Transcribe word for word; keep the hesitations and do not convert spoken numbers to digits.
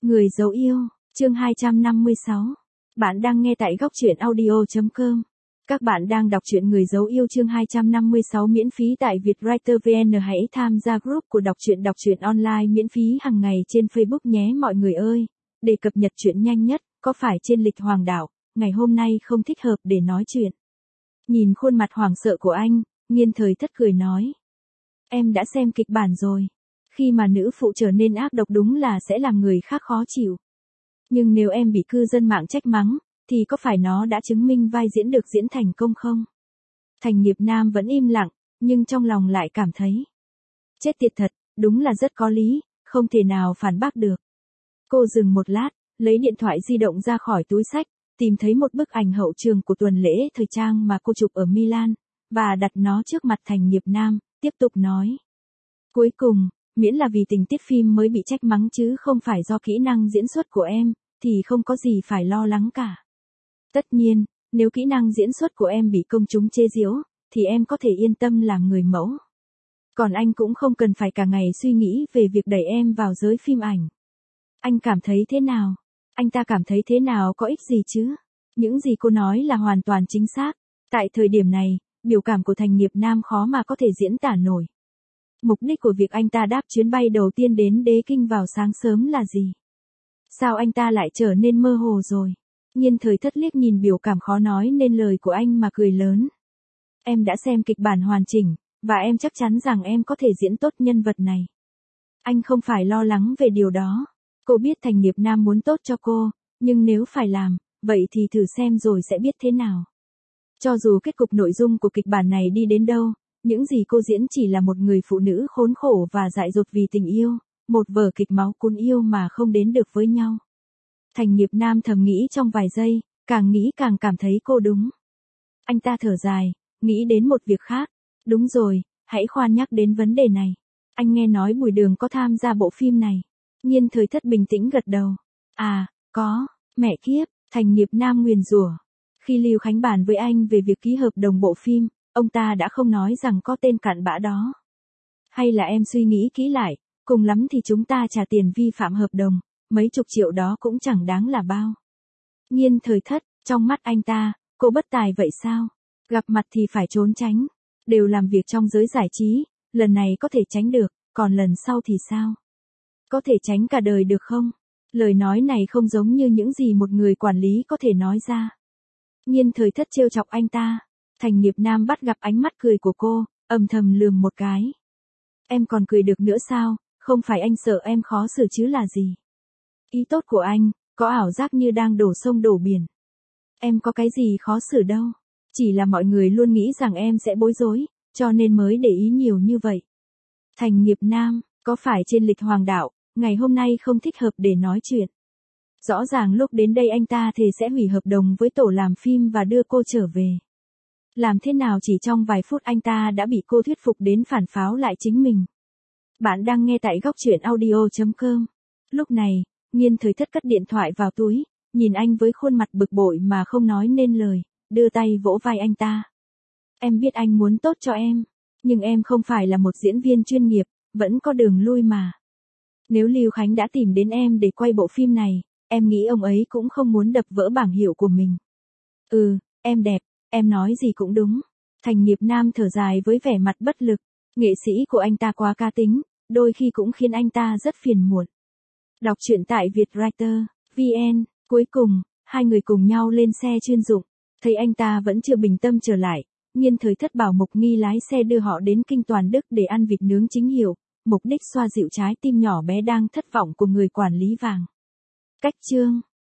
Người dấu yêu, chương hai trăm năm mươi sáu. Bạn đang nghe tại góc truyện audio chấm com. Các bạn đang đọc truyện Người dấu yêu chương hai trăm năm mươi sáu miễn phí tại Vietwriter vê en. Hãy tham gia group của đọc truyện đọc truyện online miễn phí hàng ngày trên Facebook nhé mọi người ơi. Để cập nhật truyện nhanh nhất, có phải trên lịch hoàng đạo, ngày hôm nay không thích hợp để nói chuyện. Nhìn khuôn mặt hoảng sợ của anh, Nghiên Thời Thất cười nói. Em đã xem kịch bản rồi. Khi mà nữ phụ trở nên ác độc đúng là sẽ làm người khác khó chịu. Nhưng nếu em bị cư dân mạng trách mắng, thì có phải nó đã chứng minh vai diễn được diễn thành công không? Thành Nghiệp Nam vẫn im lặng, nhưng trong lòng lại cảm thấy. Chết tiệt thật, đúng là rất có lý, không thể nào phản bác được. Cô dừng một lát, lấy điện thoại di động ra khỏi túi xách, tìm thấy một bức ảnh hậu trường của tuần lễ thời trang mà cô chụp ở Milan, và đặt nó trước mặt Thành Nghiệp Nam, tiếp tục nói. Cuối cùng, miễn là vì tình tiết phim mới bị trách mắng chứ không phải do kỹ năng diễn xuất của em, thì không có gì phải lo lắng cả. Tất nhiên, nếu kỹ năng diễn xuất của em bị công chúng chê giễu, thì em có thể yên tâm làm người mẫu. Còn anh cũng không cần phải cả ngày suy nghĩ về việc đẩy em vào giới phim ảnh. Anh cảm thấy thế nào? Anh ta cảm thấy thế nào có ích gì chứ? Những gì cô nói là hoàn toàn chính xác. Tại thời điểm này, biểu cảm của Thành Nghiệp Nam khó mà có thể diễn tả nổi. Mục đích của việc anh ta đáp chuyến bay đầu tiên đến Đế Kinh vào sáng sớm là gì? Sao anh ta lại trở nên mơ hồ rồi? Nghiên Thời Thất liếc nhìn biểu cảm khó nói nên lời của anh mà cười lớn. Em đã xem kịch bản hoàn chỉnh, và em chắc chắn rằng em có thể diễn tốt nhân vật này. Anh không phải lo lắng về điều đó. Cô biết Thành Nghiệp Nam muốn tốt cho cô, nhưng nếu phải làm, vậy thì thử xem rồi sẽ biết thế nào. Cho dù kết cục nội dung của kịch bản này đi đến đâu, những gì cô diễn chỉ là một người phụ nữ khốn khổ và dại dột vì tình yêu, một vở kịch máu cuốn yêu mà không đến được với nhau. Thành Nghiệp Nam thầm nghĩ trong vài giây, càng nghĩ càng cảm thấy cô đúng. Anh ta thở dài, nghĩ đến một việc khác. Đúng rồi, hãy khoan nhắc đến vấn đề này. Anh nghe nói Bùi Đường có tham gia bộ phim này. Nghiên Thời Thất bình tĩnh gật đầu. À, có, mẹ kiếp, Thành Nghiệp Nam nguyền rủa. Khi Lưu Khánh bàn với anh về việc ký hợp đồng bộ phim, ông ta đã không nói rằng có tên cặn bã đó. Hay là em suy nghĩ kỹ lại, cùng lắm thì chúng ta trả tiền vi phạm hợp đồng, mấy chục triệu đó cũng chẳng đáng là bao. Nghiên Thời Thất, trong mắt anh ta, cô bất tài vậy sao? Gặp mặt thì phải trốn tránh. Đều làm việc trong giới giải trí, lần này có thể tránh được, còn lần sau thì sao? Có thể tránh cả đời được không? Lời nói này không giống như những gì một người quản lý có thể nói ra. Nghiên Thời Thất trêu chọc anh ta. Thành Nghiệp Nam bắt gặp ánh mắt cười của cô, âm thầm lườm một cái. Em còn cười được nữa sao, không phải anh sợ em khó xử chứ là gì? Ý tốt của anh, có ảo giác như đang đổ sông đổ biển. Em có cái gì khó xử đâu, chỉ là mọi người luôn nghĩ rằng em sẽ bối rối, cho nên mới để ý nhiều như vậy. Thành Nghiệp Nam, có phải trên lịch hoàng đạo, ngày hôm nay không thích hợp để nói chuyện? Rõ ràng lúc đến đây anh ta thề sẽ hủy hợp đồng với tổ làm phim và đưa cô trở về. Làm thế nào chỉ trong vài phút anh ta đã bị cô thuyết phục đến phản pháo lại chính mình. Bạn đang nghe tại góc truyện audio chấm com. Lúc này, Nghiên Thời Thất cất điện thoại vào túi, nhìn anh với khuôn mặt bực bội mà không nói nên lời, đưa tay vỗ vai anh ta. Em biết anh muốn tốt cho em, nhưng em không phải là một diễn viên chuyên nghiệp, vẫn có đường lui mà. Nếu Lưu Khánh đã tìm đến em để quay bộ phim này, em nghĩ ông ấy cũng không muốn đập vỡ bảng hiệu của mình. Ừ, em đẹp. Em nói gì cũng đúng. Thành Nghiệp Nam thở dài với vẻ mặt bất lực. Nghệ sĩ của anh ta quá cá tính, đôi khi cũng khiến anh ta rất phiền muộn. Đọc truyện tại Vietwriter vê en. Cuối cùng, hai người cùng nhau lên xe chuyên dụng. Thấy anh ta vẫn chưa bình tâm trở lại, Nghiên Thời Thất bảo Mục Nghi lái xe đưa họ đến Kinh Toàn Đức để ăn vịt nướng chính hiệu, mục đích xoa dịu trái tim nhỏ bé đang thất vọng của người quản lý vàng. Cách chương